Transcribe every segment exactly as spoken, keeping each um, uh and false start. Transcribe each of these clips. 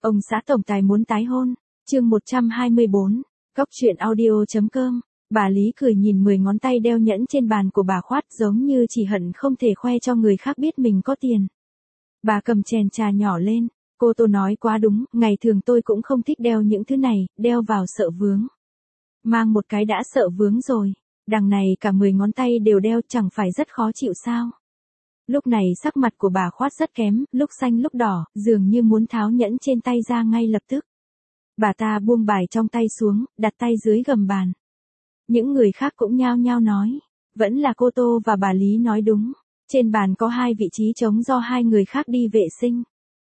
Ông xã tổng tài muốn tái hôn, chương một trăm hai mươi bốn, góc truyện audio.com. Bà Lý cười nhìn mười ngón tay đeo nhẫn trên bàn của bà Khoát giống như chỉ hận không thể khoe cho người khác biết mình có tiền. Bà cầm chén trà nhỏ lên, cô Tô nói quá đúng, ngày thường tôi cũng không thích đeo những thứ này, đeo vào sợ vướng. Mang một cái đã sợ vướng rồi, đằng này cả mười ngón tay đều đeo chẳng phải rất khó chịu sao. Lúc này sắc mặt của bà Khoát rất kém, lúc xanh lúc đỏ, dường như muốn tháo nhẫn trên tay ra ngay lập tức. Bà ta buông bài trong tay xuống, đặt tay dưới gầm bàn. Những người khác cũng nhao nhao nói, vẫn là cô Tô và bà Lý nói đúng, trên bàn có hai vị trí trống do hai người khác đi vệ sinh.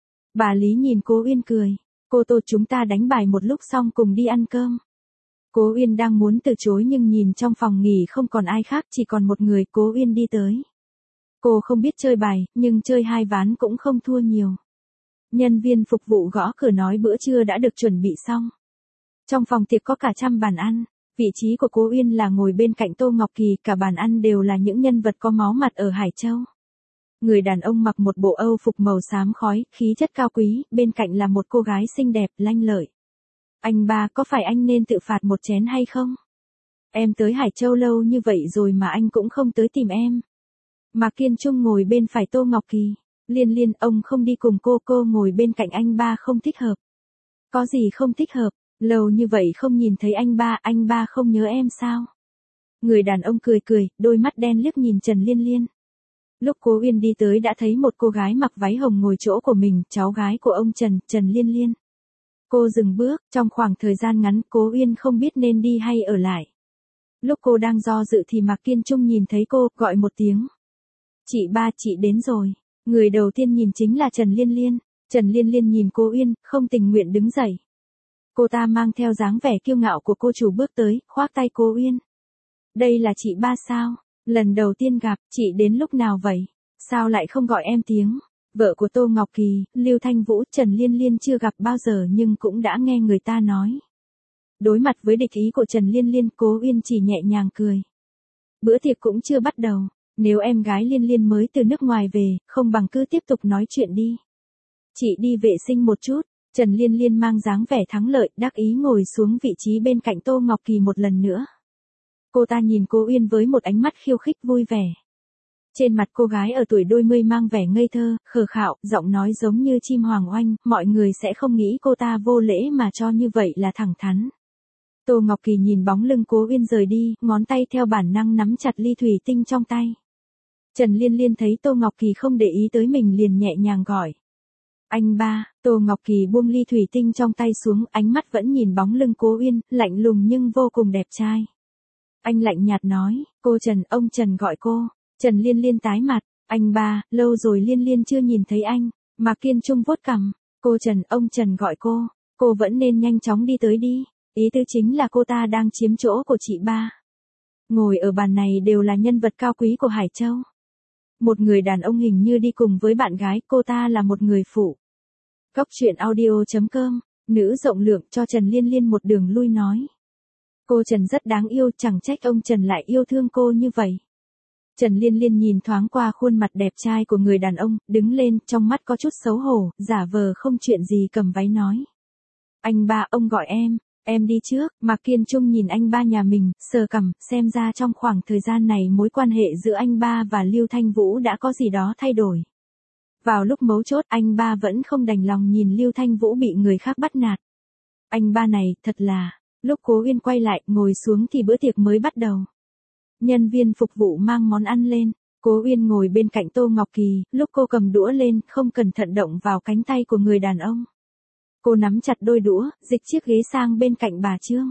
Bà Lý nhìn cô Uyên cười, cô Tô chúng ta đánh bài một lúc xong cùng đi ăn cơm. Cô Uyên đang muốn từ chối nhưng nhìn trong phòng nghỉ không còn ai khác chỉ còn một người, cô Uyên đi tới. Cô không biết chơi bài, nhưng chơi hai ván cũng không thua nhiều. Nhân viên phục vụ gõ cửa nói bữa trưa đã được chuẩn bị xong. Trong phòng tiệc có cả trăm bàn ăn, vị trí của cô Uyên là ngồi bên cạnh Tô Ngọc Kỳ, cả bàn ăn đều là những nhân vật có máu mặt ở Hải Châu. Người đàn ông mặc một bộ Âu phục màu xám khói, khí chất cao quý, bên cạnh là một cô gái xinh đẹp, lanh lợi. Anh ba, có phải anh nên tự phạt một chén hay không? Em tới Hải Châu lâu như vậy rồi mà anh cũng không tới tìm em. Mạc Kiên Trung ngồi bên phải Tô Ngọc Kỳ. Liên Liên, ông không đi cùng cô, cô ngồi bên cạnh anh ba không thích hợp. Có gì không thích hợp, lâu như vậy không nhìn thấy anh ba, anh ba không nhớ em sao? Người đàn ông cười cười, đôi mắt đen liếc nhìn Trần Liên Liên. Lúc cô Uyên đi tới đã thấy một cô gái mặc váy hồng ngồi chỗ của mình, cháu gái của ông Trần, Trần Liên Liên. Cô dừng bước, trong khoảng thời gian ngắn cô Uyên không biết nên đi hay ở lại. Lúc cô đang do dự thì Mạc Kiên Trung nhìn thấy cô, gọi một tiếng. Chị ba, chị đến rồi. Người đầu tiên nhìn chính là Trần Liên Liên. Trần Liên Liên nhìn cô Uyên, không tình nguyện đứng dậy. Cô ta mang theo dáng vẻ kiêu ngạo của cô chủ bước tới, khoác tay cô Uyên. Đây là chị ba sao? Lần đầu tiên gặp, chị đến lúc nào vậy? Sao lại không gọi em tiếng? Vợ của Tô Ngọc Kỳ, Lưu Thanh Vũ, Trần Liên Liên chưa gặp bao giờ nhưng cũng đã nghe người ta nói. Đối mặt với địch ý của Trần Liên Liên, cô Uyên chỉ nhẹ nhàng cười. Bữa tiệc cũng chưa bắt đầu. Nếu em gái Liên Liên mới từ nước ngoài về, không bằng cứ tiếp tục nói chuyện đi. Chị đi vệ sinh một chút. Trần Liên Liên mang dáng vẻ thắng lợi, đắc ý ngồi xuống vị trí bên cạnh Tô Ngọc Kỳ một lần nữa. Cô ta nhìn cô Uyên với một ánh mắt khiêu khích vui vẻ. Trên mặt cô gái ở tuổi đôi mươi mang vẻ ngây thơ, khờ khạo, giọng nói giống như chim hoàng oanh, mọi người sẽ không nghĩ cô ta vô lễ mà cho như vậy là thẳng thắn. Tô Ngọc Kỳ nhìn bóng lưng cô Uyên rời đi, ngón tay theo bản năng nắm chặt ly thủy tinh trong tay. Trần Liên Liên thấy Tô Ngọc Kỳ không để ý tới mình liền nhẹ nhàng gọi. Anh ba, Tô Ngọc Kỳ buông ly thủy tinh trong tay xuống, ánh mắt vẫn nhìn bóng lưng cô Uyên, lạnh lùng nhưng vô cùng đẹp trai. Anh lạnh nhạt nói, cô Trần, ông Trần gọi cô. Trần Liên Liên tái mặt, anh ba, lâu rồi Liên Liên chưa nhìn thấy anh. Mạc Kiên Trung vuốt cằm, cô Trần, ông Trần gọi cô, cô vẫn nên nhanh chóng đi tới đi. Ý tư chính là cô ta đang chiếm chỗ của chị ba. Ngồi ở bàn này đều là nhân vật cao quý của Hải Châu. Một người đàn ông hình như đi cùng với bạn gái, cô ta là một người phụ. Góc truyện audio.com, nữ rộng lượng cho Trần Liên Liên một đường lui nói. Cô Trần rất đáng yêu, chẳng trách ông Trần lại yêu thương cô như vậy. Trần Liên Liên nhìn thoáng qua khuôn mặt đẹp trai của người đàn ông, đứng lên, trong mắt có chút xấu hổ, giả vờ không chuyện gì cầm váy nói. Anh ba, ông gọi em, em đi trước. Mạc Kiên Trung nhìn anh ba nhà mình, sờ cằm, xem ra trong khoảng thời gian này mối quan hệ giữa anh ba và Lưu Thanh Vũ đã có gì đó thay đổi. Vào lúc mấu chốt anh ba vẫn không đành lòng nhìn Lưu Thanh Vũ bị người khác bắt nạt. Anh ba này, thật là, lúc Cố Uyên quay lại, ngồi xuống thì bữa tiệc mới bắt đầu. Nhân viên phục vụ mang món ăn lên, Cố Uyên ngồi bên cạnh Tô Ngọc Kỳ, lúc cô cầm đũa lên, không cẩn thận động vào cánh tay của người đàn ông. Cô nắm chặt đôi đũa, dịch chiếc ghế sang bên cạnh bà Trương.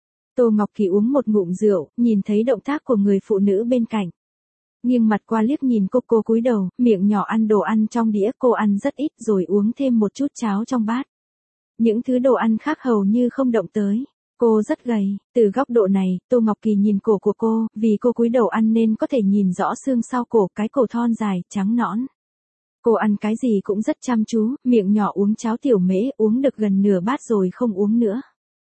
Tô Ngọc Kỳ uống một ngụm rượu, nhìn thấy động tác của người phụ nữ bên cạnh. Nghiêng mặt qua liếc nhìn cô, cô cúi đầu, miệng nhỏ ăn đồ ăn trong đĩa, cô ăn rất ít rồi uống thêm một chút cháo trong bát. Những thứ đồ ăn khác hầu như không động tới. Cô rất gầy, từ góc độ này, Tô Ngọc Kỳ nhìn cổ của cô, vì cô cúi đầu ăn nên có thể nhìn rõ xương sau cổ, cái cổ thon dài, trắng nõn. Cô ăn cái gì cũng rất chăm chú, miệng nhỏ uống cháo tiểu mễ, uống được gần nửa bát rồi không uống nữa.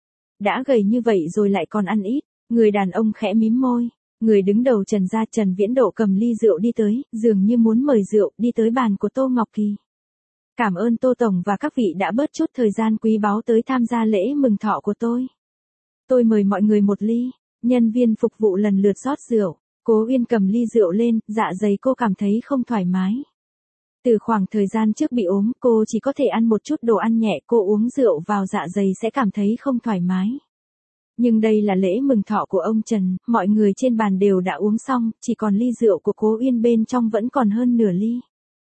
Đã gầy như vậy rồi lại còn ăn ít, người đàn ông khẽ mím môi, người đứng đầu Trần gia Trần Viễn Độ cầm ly rượu đi tới, dường như muốn mời rượu, đi tới bàn của Tô Ngọc Kỳ. Cảm ơn Tô Tổng và các vị đã bớt chút thời gian quý báu tới tham gia lễ mừng thọ của tôi. Tôi mời mọi người một ly. Nhân viên phục vụ lần lượt rót rượu. Cố Uyên cầm ly rượu lên, dạ dày cô cảm thấy không thoải mái. Từ khoảng thời gian trước bị ốm, cô chỉ có thể ăn một chút đồ ăn nhẹ, cô uống rượu vào dạ dày sẽ cảm thấy không thoải mái. Nhưng đây là lễ mừng thọ của ông Trần, mọi người trên bàn đều đã uống xong, chỉ còn ly rượu của Cố Uyên bên trong vẫn còn hơn nửa ly.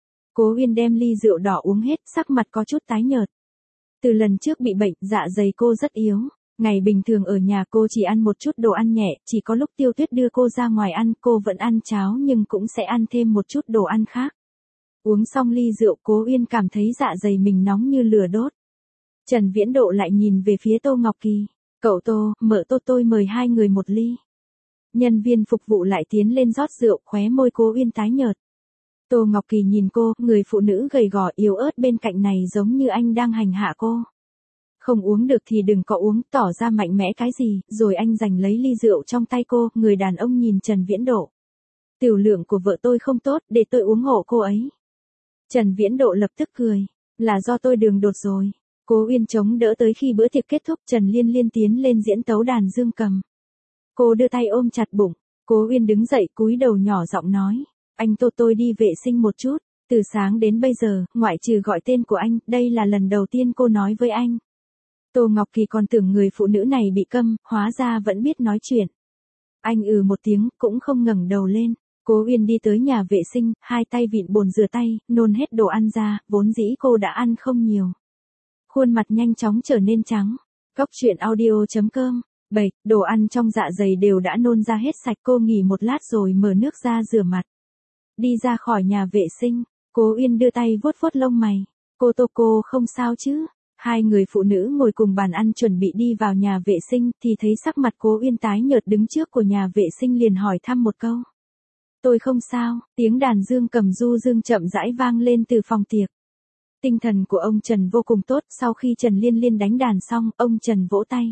Cố Uyên đem ly rượu đỏ uống hết, sắc mặt có chút tái nhợt. Từ lần trước bị bệnh, dạ dày cô rất yếu. Ngày bình thường ở nhà cô chỉ ăn một chút đồ ăn nhẹ, chỉ có lúc Tiêu Tuyết đưa cô ra ngoài ăn, cô vẫn ăn cháo nhưng cũng sẽ ăn thêm một chút đồ ăn khác. Uống xong ly rượu, Cố Uyên cảm thấy dạ dày mình nóng như lửa đốt. Trần Viễn Độ lại nhìn về phía Tô Ngọc Kỳ. Cậu Tô, mợ Tô tôi mời hai người một ly. Nhân viên phục vụ lại tiến lên rót rượu, khóe môi Cố Uyên tái nhợt. Tô Ngọc Kỳ nhìn cô, người phụ nữ gầy gò yếu ớt bên cạnh này giống như anh đang hành hạ cô. Không uống được thì đừng có uống, tỏ ra mạnh mẽ cái gì, rồi anh giành lấy ly rượu trong tay cô, người đàn ông nhìn Trần Viễn Độ. Tiểu lượng của vợ tôi không tốt, để tôi uống hộ cô ấy. Trần Viễn Độ lập tức cười, là do tôi đường đột rồi. Cố Uyên chống đỡ tới khi bữa tiệc kết thúc, Trần Liên Liên tiến lên diễn tấu đàn dương cầm. Cô đưa tay ôm chặt bụng, Cố Uyên đứng dậy cúi đầu nhỏ giọng nói, anh Tô tôi đi vệ sinh một chút, từ sáng đến bây giờ, ngoại trừ gọi tên của anh, đây là lần đầu tiên cô nói với anh. Tô Ngọc Kỳ còn tưởng người phụ nữ này bị câm, hóa ra vẫn biết nói chuyện. Anh ừ một tiếng, cũng không ngẩng đầu lên. Cố Uyên đi tới nhà vệ sinh, hai tay vịn bồn rửa tay, nôn hết đồ ăn ra, vốn dĩ cô đã ăn không nhiều. Khuôn mặt nhanh chóng trở nên trắng. Góc truyện audio chấm com. bảy. Đồ ăn trong dạ dày đều đã nôn ra hết sạch, cô nghỉ một lát rồi mở nước ra rửa mặt. Đi ra khỏi nhà vệ sinh, Cố Uyên đưa tay vuốt vuốt lông mày. Cô Tô cô không sao chứ? Hai người phụ nữ ngồi cùng bàn ăn chuẩn bị đi vào nhà vệ sinh thì thấy sắc mặt Cố Uyên tái nhợt đứng trước của nhà vệ sinh liền hỏi thăm một câu. Tôi không sao, tiếng đàn dương cầm du dương chậm rãi vang lên từ phòng tiệc. Tinh thần của ông Trần vô cùng tốt, sau khi Trần Liên Liên đánh đàn xong, ông Trần vỗ tay.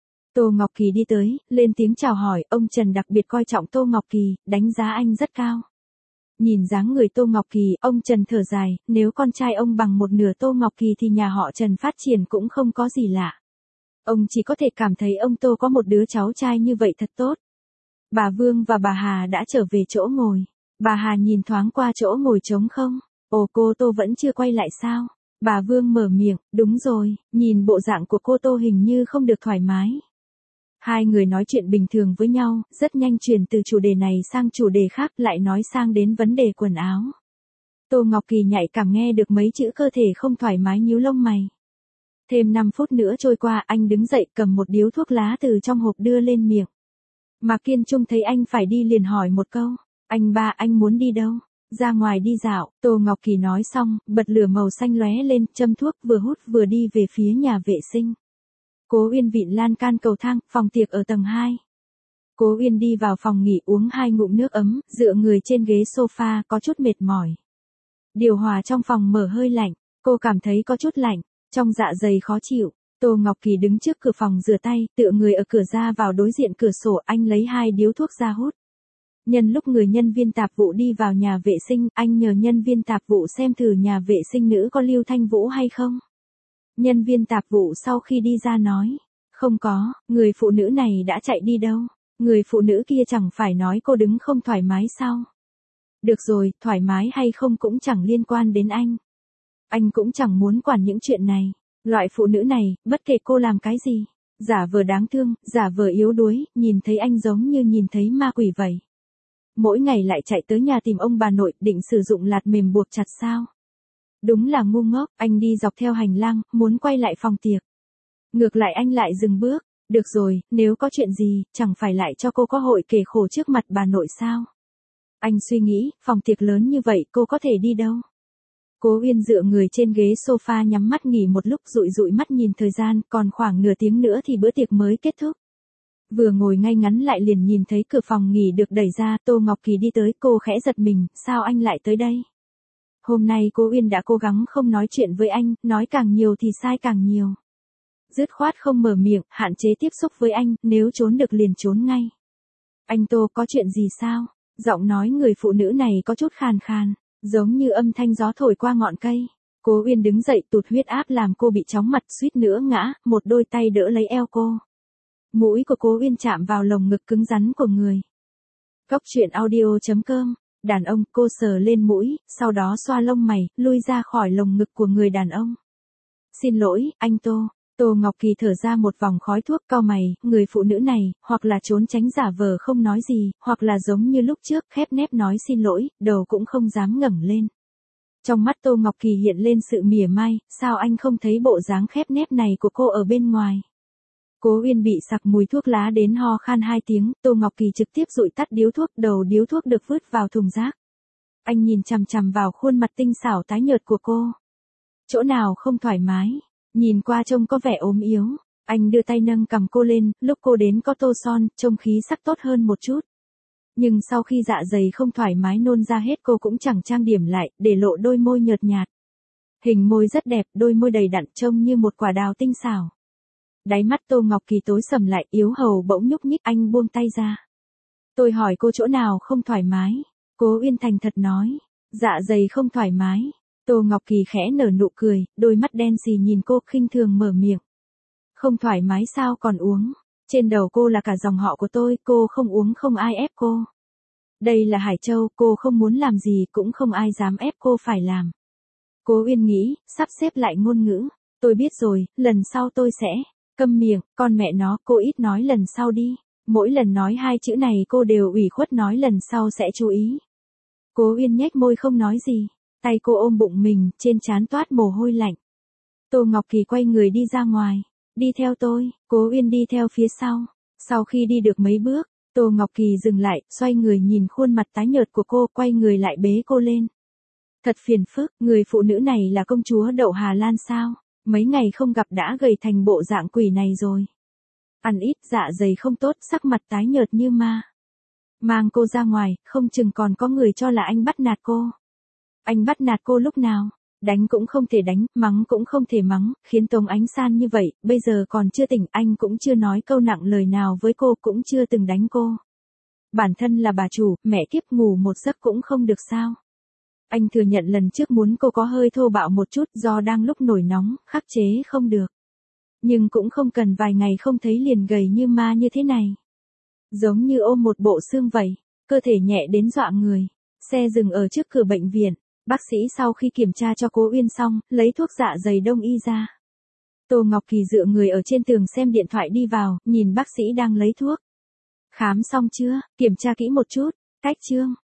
Tô Ngọc Kỳ đi tới, lên tiếng chào hỏi, ông Trần đặc biệt coi trọng Tô Ngọc Kỳ, đánh giá anh rất cao. Nhìn dáng người Tô Ngọc Kỳ, ông Trần thở dài, nếu con trai ông bằng một nửa Tô Ngọc Kỳ thì nhà họ Trần phát triển cũng không có gì lạ. Ông chỉ có thể cảm thấy ông Tô có một đứa cháu trai như vậy thật tốt. Bà Vương và bà Hà đã trở về chỗ ngồi. Bà Hà nhìn thoáng qua chỗ ngồi trống không. Ồ, cô Tô vẫn chưa quay lại sao? Bà Vương mở miệng, đúng rồi, nhìn bộ dạng của cô Tô hình như không được thoải mái. Hai người nói chuyện bình thường với nhau, rất nhanh chuyển từ chủ đề này sang chủ đề khác, lại nói sang đến vấn đề quần áo. Tô Ngọc Kỳ nhạy cảm nghe được mấy chữ cơ thể không thoải mái nhíu lông mày. Thêm năm phút nữa trôi qua, anh đứng dậy cầm một điếu thuốc lá từ trong hộp đưa lên miệng. Mạc Kiên Trung thấy anh phải đi liền hỏi một câu, anh ba anh muốn đi đâu? Ra ngoài đi dạo. Tô Ngọc Kỳ nói xong, bật lửa màu xanh lóe lên, châm thuốc vừa hút vừa đi về phía nhà vệ sinh. Cố Uyên vịn lan can cầu thang, phòng tiệc ở tầng hai. Cố Uyên đi vào phòng nghỉ uống hai ngụm nước ấm, dựa người trên ghế sofa, có chút mệt mỏi. Điều hòa trong phòng mở hơi lạnh, cô cảm thấy có chút lạnh, trong dạ dày khó chịu. Tô Ngọc Kỳ đứng trước cửa phòng rửa tay, tựa người ở cửa ra vào đối diện cửa sổ, anh lấy hai điếu thuốc ra hút. Nhân lúc người nhân viên tạp vụ đi vào nhà vệ sinh, anh nhờ nhân viên tạp vụ xem thử nhà vệ sinh nữ có Lưu Thanh Vũ hay không. Nhân viên tạp vụ sau khi đi ra nói, không có, người phụ nữ này đã chạy đi đâu, người phụ nữ kia chẳng phải nói cô đứng không thoải mái sao. Được rồi, thoải mái hay không cũng chẳng liên quan đến anh. Anh cũng chẳng muốn quản những chuyện này, loại phụ nữ này, bất kể cô làm cái gì, giả vờ đáng thương, giả vờ yếu đuối, nhìn thấy anh giống như nhìn thấy ma quỷ vậy. Mỗi ngày lại chạy tới nhà tìm ông bà nội, định sử dụng lạt mềm buộc chặt sao. Đúng là ngu ngốc, anh đi dọc theo hành lang, muốn quay lại phòng tiệc. Ngược lại anh lại dừng bước, được rồi, nếu có chuyện gì, chẳng phải lại cho cô có hội kể khổ trước mặt bà nội sao. Anh suy nghĩ, phòng tiệc lớn như vậy cô có thể đi đâu. Cố Uyên dựa người trên ghế sofa nhắm mắt nghỉ một lúc dụi dụi mắt nhìn thời gian, còn khoảng nửa tiếng nữa thì bữa tiệc mới kết thúc. Vừa ngồi ngay ngắn lại liền nhìn thấy cửa phòng nghỉ được đẩy ra, Tô Ngọc Kỳ đi tới, cô khẽ giật mình, sao anh lại tới đây? Hôm nay cô Uyên đã cố gắng không nói chuyện với anh, nói càng nhiều thì sai càng nhiều. Dứt khoát không mở miệng, hạn chế tiếp xúc với anh, nếu trốn được liền trốn ngay. Anh Tô có chuyện gì sao? Giọng nói người phụ nữ này có chút khàn khàn, giống như âm thanh gió thổi qua ngọn cây. Cố Uyên đứng dậy, tụt huyết áp làm cô bị chóng mặt, suýt nữa ngã, một đôi tay đỡ lấy eo cô. Mũi của Cố Uyên chạm vào lồng ngực cứng rắn của người. Góc truyện audio chấm com. Đàn ông, cô sờ lên mũi, sau đó xoa lông mày, lui ra khỏi lồng ngực của người đàn ông. Xin lỗi, anh Tô. Tô Ngọc Kỳ thở ra một vòng khói thuốc, cau mày, người phụ nữ này, hoặc là trốn tránh giả vờ không nói gì, hoặc là giống như lúc trước, khép nép nói xin lỗi, đầu cũng không dám ngẩng lên. Trong mắt Tô Ngọc Kỳ hiện lên sự mỉa mai, sao anh không thấy bộ dáng khép nép này của cô ở bên ngoài. Cố Uyên bị sặc mùi thuốc lá đến ho khan hai tiếng, Tô Ngọc Kỳ trực tiếp dụi tắt điếu thuốc, đầu điếu thuốc được vứt vào thùng rác. Anh nhìn chằm chằm vào khuôn mặt tinh xảo tái nhợt của cô. Chỗ nào không thoải mái, nhìn qua trông có vẻ ốm yếu. Anh đưa tay nâng cằm cô lên, lúc cô đến có tô son, trông khí sắc tốt hơn một chút. Nhưng sau khi dạ dày không thoải mái nôn ra hết cô cũng chẳng trang điểm lại, để lộ đôi môi nhợt nhạt. Hình môi rất đẹp, đôi môi đầy đặn trông như một quả đào tinh xảo. Đáy mắt Tô Ngọc Kỳ tối sầm lại, yếu hầu bỗng nhúc nhích, anh buông tay ra. Tôi hỏi cô chỗ nào không thoải mái. Cố Uyên thành thật nói, dạ dày không thoải mái. Tô Ngọc Kỳ khẽ nở nụ cười, đôi mắt đen xì nhìn cô, khinh thường mở miệng. Không thoải mái sao còn uống. Trên đầu cô là cả dòng họ của tôi, cô không uống không ai ép cô. Đây là Hải Châu, cô không muốn làm gì cũng không ai dám ép cô phải làm. Cố Uyên nghĩ, sắp xếp lại ngôn ngữ. Tôi biết rồi, lần sau tôi sẽ. Câm miệng, con mẹ nó, cô ít nói lần sau đi. Mỗi lần nói hai chữ này cô đều ủy khuất nói lần sau sẽ chú ý. Cố Uyên nhếch môi không nói gì. Tay cô ôm bụng mình, trên trán toát mồ hôi lạnh. Tô Ngọc Kỳ quay người đi ra ngoài. Đi theo tôi, Cố Uyên đi theo phía sau. Sau khi đi được mấy bước, Tô Ngọc Kỳ dừng lại, xoay người nhìn khuôn mặt tái nhợt của cô, quay người lại bế cô lên. Thật phiền phức, người phụ nữ này là công chúa đậu Hà Lan sao? Mấy ngày không gặp đã gầy thành bộ dạng quỷ này rồi. Ăn ít, dạ dày không tốt, sắc mặt tái nhợt như ma. Mang cô ra ngoài, không chừng còn có người cho là anh bắt nạt cô. Anh bắt nạt cô lúc nào? Đánh cũng không thể đánh, mắng cũng không thể mắng, khiến Tống Ánh San như vậy, bây giờ còn chưa tỉnh, anh cũng chưa nói câu nặng lời nào với cô, cũng chưa từng đánh cô. Bản thân là bà chủ, mẹ kiếp, ngủ một giấc cũng không được sao? Anh thừa nhận lần trước muốn cô có hơi thô bạo một chút do đang lúc nổi nóng, khắc chế không được. Nhưng cũng không cần vài ngày không thấy liền gầy như ma như thế này. Giống như ôm một bộ xương vậy, cơ thể nhẹ đến dọa người. Xe dừng ở trước cửa bệnh viện. Bác sĩ sau khi kiểm tra cho Cố Uyên xong, lấy thuốc dạ dày đông y ra. Tô Ngọc Kỳ dựa người ở trên tường xem điện thoại đi vào, nhìn bác sĩ đang lấy thuốc. Khám xong chưa, kiểm tra kỹ một chút, cách chương.